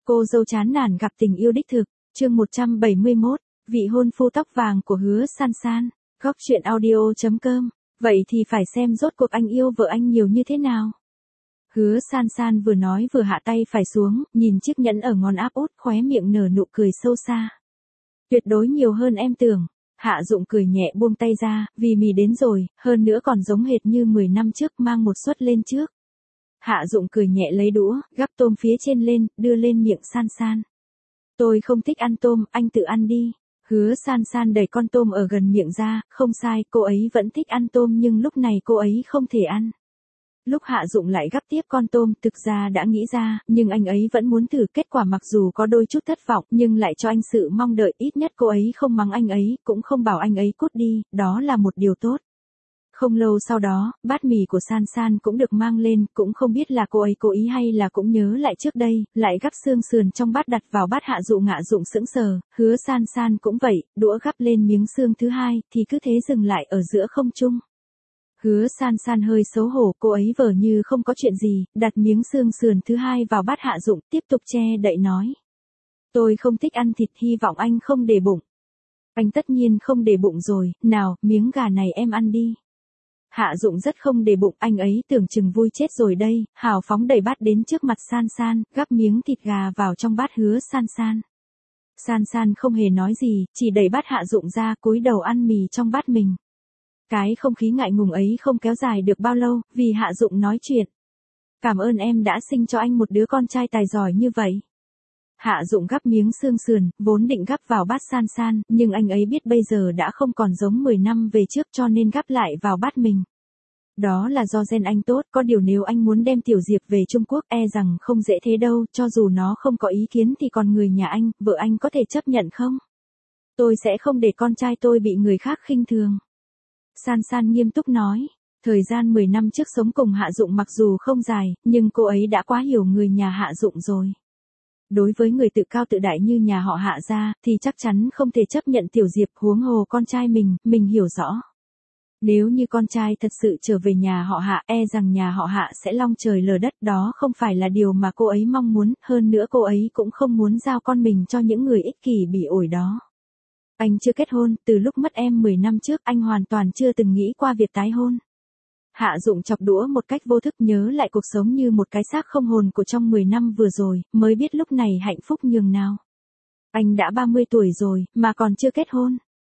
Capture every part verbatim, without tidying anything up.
Cô dâu chán nản gặp tình yêu đích thực, chương một trăm bảy mươi mốt, vị hôn phu tóc vàng của Hứa San San, góc truyện audio.com, vậy thì phải xem rốt cuộc anh yêu vợ anh nhiều như thế nào. Hứa San San vừa nói vừa hạ tay phải xuống, nhìn chiếc nhẫn ở ngón áp út, khóe miệng nở nụ cười sâu xa. Tuyệt đối nhiều hơn em tưởng. Hạ Dụng cười nhẹ buông tay ra, vì mì đến rồi, hơn nữa còn giống hệt như mười năm trước, mang một suất lên trước. Hạ Dụng cười nhẹ lấy đũa, gắp tôm phía trên lên, đưa lên miệng San San. Tôi không thích ăn tôm, anh tự ăn đi. Hứa San San đẩy con tôm ở gần miệng ra, không sai, cô ấy vẫn thích ăn tôm nhưng lúc này cô ấy không thể ăn. Lúc Hạ Dụng lại gắp tiếp con tôm, thực ra đã nghĩ ra, nhưng anh ấy vẫn muốn thử, kết quả mặc dù có đôi chút thất vọng, nhưng lại cho anh sự mong đợi, ít nhất cô ấy không mắng anh ấy, cũng không bảo anh ấy cút đi, đó là một điều tốt. Không lâu sau đó, bát mì của San San cũng được mang lên, cũng không biết là cô ấy cố ý hay là cũng nhớ lại trước đây, lại gắp xương sườn trong bát đặt vào bát Hạ Dụng. Hạ Dụng sững sờ, Hứa San San cũng vậy, đũa gắp lên miếng xương thứ hai, thì cứ thế dừng lại ở giữa không trung. Hứa San San hơi xấu hổ, cô ấy vờ như không có chuyện gì, đặt miếng xương sườn thứ hai vào bát Hạ Dụng, tiếp tục che đậy nói. Tôi không thích ăn thịt, hy vọng anh không để bụng. Anh tất nhiên không để bụng rồi, nào, miếng gà này em ăn đi. Hạ Dụng rất không để bụng, anh ấy tưởng chừng vui chết rồi đây, hào phóng đẩy bát đến trước mặt San San, gắp miếng thịt gà vào trong bát Hứa San San. San San không hề nói gì, chỉ đẩy bát Hạ Dụng ra, cúi đầu ăn mì trong bát mình. Cái không khí ngại ngùng ấy không kéo dài được bao lâu, vì Hạ Dụng nói chuyện. Cảm ơn em đã sinh cho anh một đứa con trai tài giỏi như vậy. Hạ Dụng gắp miếng xương sườn, vốn định gắp vào bát San San, nhưng anh ấy biết bây giờ đã không còn giống mười năm về trước cho nên gắp lại vào bát mình. Đó là do gen anh tốt, có điều nếu anh muốn đem Tiểu Diệp về Trung Quốc e rằng không dễ thế đâu, cho dù nó không có ý kiến thì còn người nhà anh, vợ anh có thể chấp nhận không? Tôi sẽ không để con trai tôi bị người khác khinh thường. San San nghiêm túc nói, thời gian mười năm trước sống cùng Hạ Dụng mặc dù không dài, nhưng cô ấy đã quá hiểu người nhà Hạ Dụng rồi. Đối với người tự cao tự đại như nhà họ Hạ gia, thì chắc chắn không thể chấp nhận Tiểu Diệp, huống hồ con trai mình, mình hiểu rõ. Nếu như con trai thật sự trở về nhà họ Hạ, e rằng nhà họ Hạ sẽ long trời lở đất, đó không phải là điều mà cô ấy mong muốn, hơn nữa cô ấy cũng không muốn giao con mình cho những người ích kỷ bỉ ổi đó. Anh chưa kết hôn, từ lúc mất em mười năm trước anh hoàn toàn chưa từng nghĩ qua việc tái hôn. Hạ Dụng chọc đũa một cách vô thức, nhớ lại cuộc sống như một cái xác không hồn của trong mười năm vừa rồi, mới biết lúc này hạnh phúc nhường nào. Anh đã ba mươi tuổi rồi, mà còn chưa kết hôn.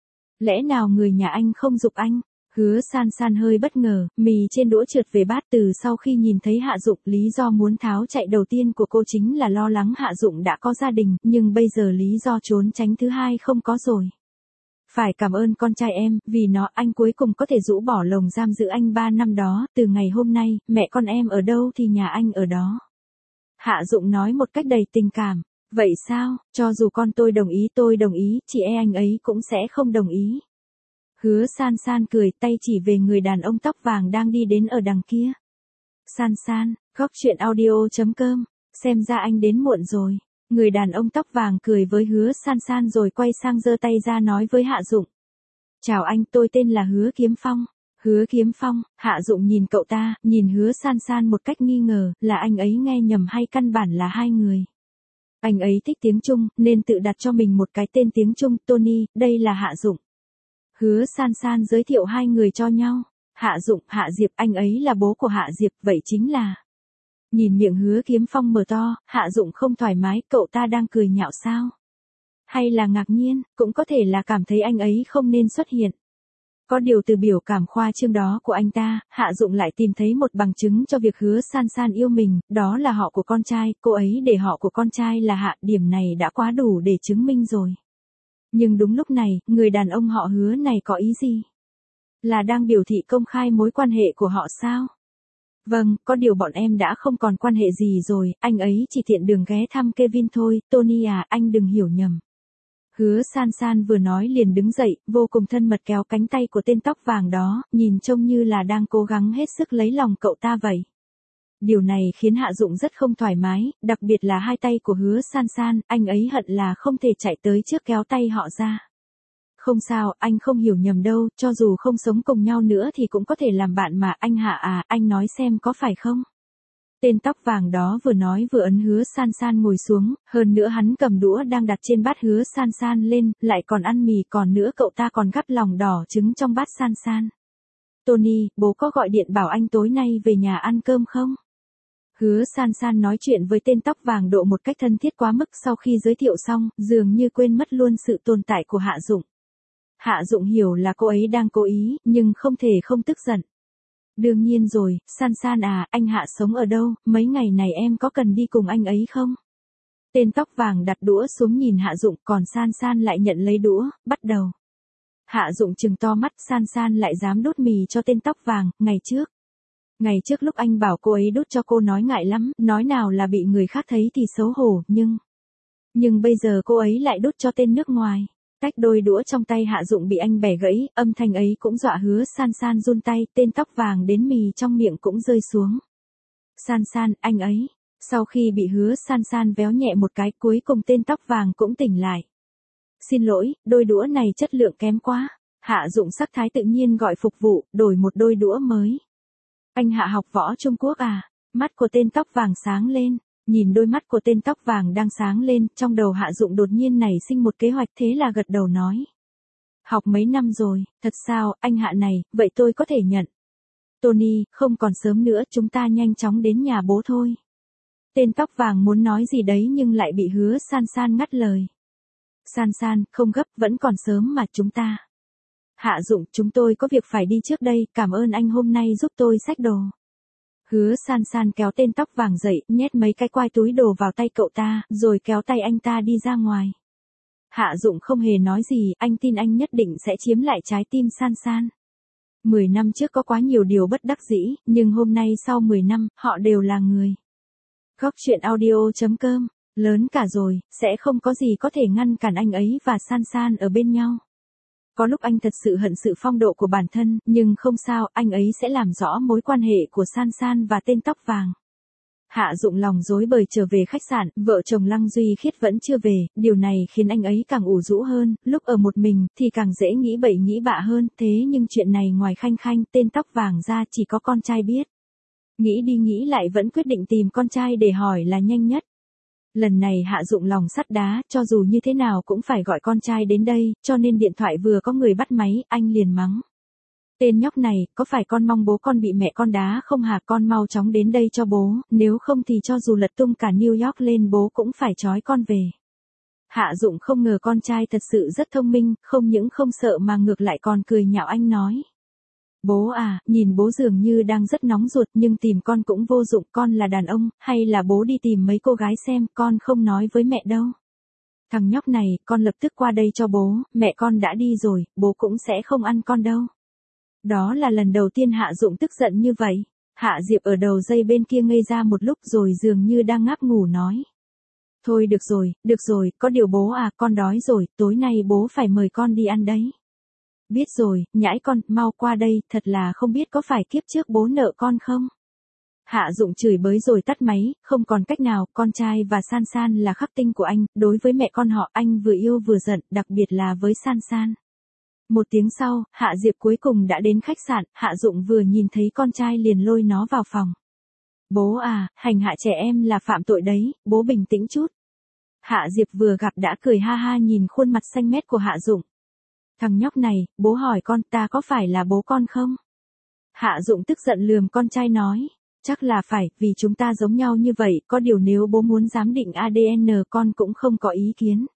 Lẽ nào người nhà anh không giục anh? Hứa San San hơi bất ngờ, mì trên đũa trượt về bát. Từ sau khi nhìn thấy Hạ Dụng, lý do muốn tháo chạy đầu tiên của cô chính là lo lắng Hạ Dụng đã có gia đình, nhưng bây giờ lý do trốn tránh thứ hai không có rồi. Phải cảm ơn con trai em, vì nó anh cuối cùng có thể rũ bỏ lồng giam giữ anh ba năm đó, từ ngày hôm nay, mẹ con em ở đâu thì nhà anh ở đó. Hạ Dụng nói một cách đầy tình cảm, vậy sao, cho dù con tôi đồng ý tôi đồng ý, chị e anh ấy cũng sẽ không đồng ý. Hứa San San cười, tay chỉ về người đàn ông tóc vàng đang đi đến ở đằng kia. San San, góc truyện audio.com, xem ra anh đến muộn rồi. Người đàn ông tóc vàng cười với Hứa San San rồi quay sang giơ tay ra nói với Hạ Dụng. Chào anh, tôi tên là Hứa Kiếm Phong. Hứa Kiếm Phong, Hạ Dụng nhìn cậu ta, nhìn Hứa San San một cách nghi ngờ, là anh ấy nghe nhầm hay căn bản là hai người. Anh ấy thích tiếng Trung, nên tự đặt cho mình một cái tên tiếng Trung, Tony, đây là Hạ Dụng. Hứa San San giới thiệu hai người cho nhau. Hạ Dụng, Hạ Diệp, anh ấy là bố của Hạ Diệp, vậy chính là... Nhìn miệng Hứa Kiếm Phong mở to, Hạ Dụng không thoải mái, cậu ta đang cười nhạo sao? Hay là ngạc nhiên, cũng có thể là cảm thấy anh ấy không nên xuất hiện. Có điều từ biểu cảm khoa trương đó của anh ta, Hạ Dụng lại tìm thấy một bằng chứng cho việc Hứa San San yêu mình, đó là họ của con trai, cô ấy để họ của con trai là Hạ, điểm này đã quá đủ để chứng minh rồi. Nhưng đúng lúc này, người đàn ông họ Hứa này có ý gì? Là đang biểu thị công khai mối quan hệ của họ sao? Vâng, có điều bọn em đã không còn quan hệ gì rồi, anh ấy chỉ tiện đường ghé thăm Kevin thôi, Tony à, anh đừng hiểu nhầm. Hứa San San vừa nói liền đứng dậy, vô cùng thân mật kéo cánh tay của tên tóc vàng đó, nhìn trông như là đang cố gắng hết sức lấy lòng cậu ta vậy. Điều này khiến Hạ Dụng rất không thoải mái, đặc biệt là hai tay của Hứa San San, anh ấy hận là không thể chạy tới trước kéo tay họ ra. Không sao, anh không hiểu nhầm đâu, cho dù không sống cùng nhau nữa thì cũng có thể làm bạn mà, anh Hạ à, anh nói xem có phải không? Tên tóc vàng đó vừa nói vừa ấn Hứa San San ngồi xuống, hơn nữa hắn cầm đũa đang đặt trên bát Hứa San San lên, lại còn ăn mì, còn nữa cậu ta còn gắp lòng đỏ trứng trong bát San San. Tony, bố có gọi điện bảo anh tối nay về nhà ăn cơm không? Hứa San San nói chuyện với tên tóc vàng độ một cách thân thiết quá mức, sau khi giới thiệu xong, dường như quên mất luôn sự tồn tại của Hạ Dụng. Hạ Dụng hiểu là cô ấy đang cố ý, nhưng không thể không tức giận. Đương nhiên rồi, San San à, anh Hạ sống ở đâu, mấy ngày này em có cần đi cùng anh ấy không? Tên tóc vàng đặt đũa xuống nhìn Hạ Dụng, còn San San lại nhận lấy đũa, bắt đầu. Hạ Dụng trừng to mắt, San San lại dám đút mì cho tên tóc vàng, ngày trước. Ngày trước lúc anh bảo cô ấy đút cho cô nói ngại lắm, nói nào là bị người khác thấy thì xấu hổ, nhưng... Nhưng bây giờ cô ấy lại đút cho tên nước ngoài. Tách đôi đũa trong tay Hạ Dụng bị anh bẻ gãy, âm thanh ấy cũng dọa Hứa San San run tay, tên tóc vàng đến mì trong miệng cũng rơi xuống. San San, anh ấy. Sau khi bị Hứa San San véo nhẹ một cái, cuối cùng tên tóc vàng cũng tỉnh lại. Xin lỗi, đôi đũa này chất lượng kém quá. Hạ Dụng sắc thái tự nhiên gọi phục vụ, đổi một đôi đũa mới. Anh Hạ học võ Trung Quốc à? Mắt của tên tóc vàng sáng lên. Nhìn đôi mắt của tên tóc vàng đang sáng lên, trong đầu Hạ Dụng đột nhiên nảy sinh một kế hoạch, thế là gật đầu nói. Học mấy năm rồi, thật sao, anh Hạ này, vậy tôi có thể nhận. Tony, không còn sớm nữa, chúng ta nhanh chóng đến nhà bố thôi. Tên tóc vàng muốn nói gì đấy nhưng lại bị Hứa San San ngắt lời. San San, không gấp, vẫn còn sớm mà chúng ta. Hạ Dụng, chúng tôi có việc phải đi trước đây, cảm ơn anh hôm nay giúp tôi xách đồ. Hứa San San kéo tên tóc vàng dậy, nhét mấy cái quai túi đồ vào tay cậu ta, rồi kéo tay anh ta đi ra ngoài. Hạ Dụng không hề nói gì, anh tin anh nhất định sẽ chiếm lại trái tim San San. Mười năm trước có quá nhiều điều bất đắc dĩ, nhưng hôm nay sau mười năm, họ đều là người. Góc truyện audio chấm com, lớn cả rồi, sẽ không có gì có thể ngăn cản anh ấy và San San ở bên nhau. Có lúc anh thật sự hận sự phong độ của bản thân, nhưng không sao, anh ấy sẽ làm rõ mối quan hệ của San San và tên tóc vàng. Hạ Dụng lòng rối bời trở về khách sạn, vợ chồng Lăng Duy Khiết vẫn chưa về, điều này khiến anh ấy càng ủ rũ hơn, lúc ở một mình thì càng dễ nghĩ bậy nghĩ bạ hơn, thế nhưng chuyện này ngoài Khanh Khanh, tên tóc vàng ra chỉ có con trai biết. Nghĩ đi nghĩ lại vẫn quyết định tìm con trai để hỏi là nhanh nhất. Lần này Hạ Dụng lòng sắt đá, cho dù như thế nào cũng phải gọi con trai đến đây, cho nên điện thoại vừa có người bắt máy, anh liền mắng. Tên nhóc này, có phải con mong bố con bị mẹ con đá không hả, con mau chóng đến đây cho bố, nếu không thì cho dù lật tung cả New York lên bố cũng phải trói con về. Hạ Dụng không ngờ con trai thật sự rất thông minh, không những không sợ mà ngược lại còn cười nhạo anh nói. Bố à, nhìn bố dường như đang rất nóng ruột nhưng tìm con cũng vô dụng, con là đàn ông, hay là bố đi tìm mấy cô gái xem, con không nói với mẹ đâu. Thằng nhóc này, con lập tức qua đây cho bố, mẹ con đã đi rồi, bố cũng sẽ không ăn con đâu. Đó là lần đầu tiên Hạ Dụng tức giận như vậy. Hạ Diệp ở đầu dây bên kia ngây ra một lúc rồi dường như đang ngáp ngủ nói. Thôi được rồi, được rồi, có điều bố à, con đói rồi, tối nay bố phải mời con đi ăn đấy. Biết rồi, nhãi con, mau qua đây, thật là không biết có phải kiếp trước bố nợ con không? Hạ Dụng chửi bới rồi tắt máy, không còn cách nào, con trai và San San là khắc tinh của anh, đối với mẹ con họ anh vừa yêu vừa giận, đặc biệt là với San San. Một tiếng sau, Hạ Diệp cuối cùng đã đến khách sạn, Hạ Dụng vừa nhìn thấy con trai liền lôi nó vào phòng. Bố à, hành hạ trẻ em là phạm tội đấy, bố bình tĩnh chút. Hạ Diệp vừa gặp đã cười ha ha nhìn khuôn mặt xanh mét của Hạ Dụng. Thằng nhóc này, bố hỏi con ta có phải là bố con không? Hạ Dụng tức giận lườm con trai nói, chắc là phải, vì chúng ta giống nhau như vậy, có điều nếu bố muốn giám định a đê en con cũng không có ý kiến.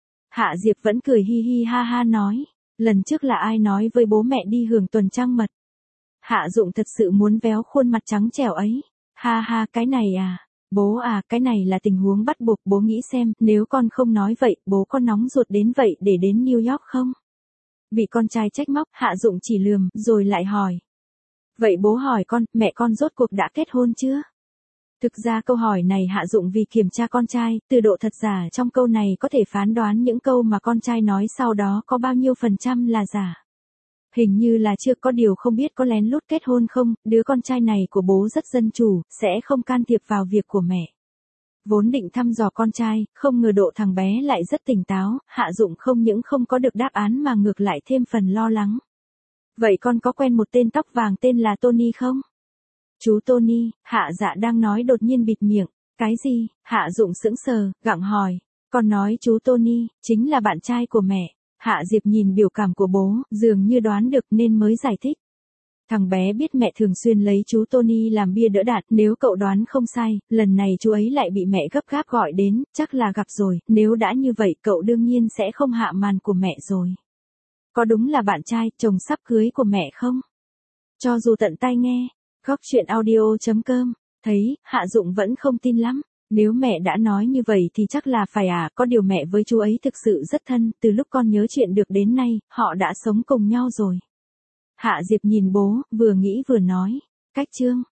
Hạ Diệp vẫn cười hi hi ha ha nói, lần trước là ai nói với bố mẹ đi hưởng tuần trăng mật? Hạ Dụng thật sự muốn véo khuôn mặt trắng trẻo ấy, ha ha cái này à, bố à, cái này là tình huống bắt buộc, bố nghĩ xem, nếu con không nói vậy, bố có nóng ruột đến vậy để đến New York không? Bị con trai trách móc, Hạ Dụng chỉ lườm, rồi lại hỏi. Vậy bố hỏi con, mẹ con rốt cuộc đã kết hôn chưa? Thực ra câu hỏi này Hạ Dụng vì kiểm tra con trai, từ độ thật giả trong câu này có thể phán đoán những câu mà con trai nói sau đó có bao nhiêu phần trăm là giả. Hình như là chưa, có điều không biết có lén lút kết hôn không, đứa con trai này của bố rất dân chủ, sẽ không can thiệp vào việc của mẹ. Vốn định thăm dò con trai, không ngờ độ thằng bé lại rất tỉnh táo, Hạ Dụng không những không có được đáp án mà ngược lại thêm phần lo lắng. Vậy con có quen một tên tóc vàng tên là Tony không? Chú Tony, Hạ Dạ đang nói đột nhiên bịt miệng. Cái gì? Hạ Dụng sững sờ, gặng hỏi. Con nói chú Tony, chính là bạn trai của mẹ. Hạ Diệp nhìn biểu cảm của bố, dường như đoán được nên mới giải thích. Thằng bé biết mẹ thường xuyên lấy chú Tony làm bia đỡ đạn, nếu cậu đoán không sai, lần này chú ấy lại bị mẹ gấp gáp gọi đến, chắc là gặp rồi, nếu đã như vậy cậu đương nhiên sẽ không hạ màn của mẹ rồi. Có đúng là bạn trai, chồng sắp cưới của mẹ không? Cho dù tận tai nghe, góc chuyện audio chấm com, thấy, Hạ Dụng vẫn không tin lắm. Nếu mẹ đã nói như vậy thì chắc là phải à, có điều mẹ với chú ấy thực sự rất thân, từ lúc con nhớ chuyện được đến nay, họ đã sống cùng nhau rồi. Hạ Diệp nhìn bố, vừa nghĩ vừa nói, cách Trương,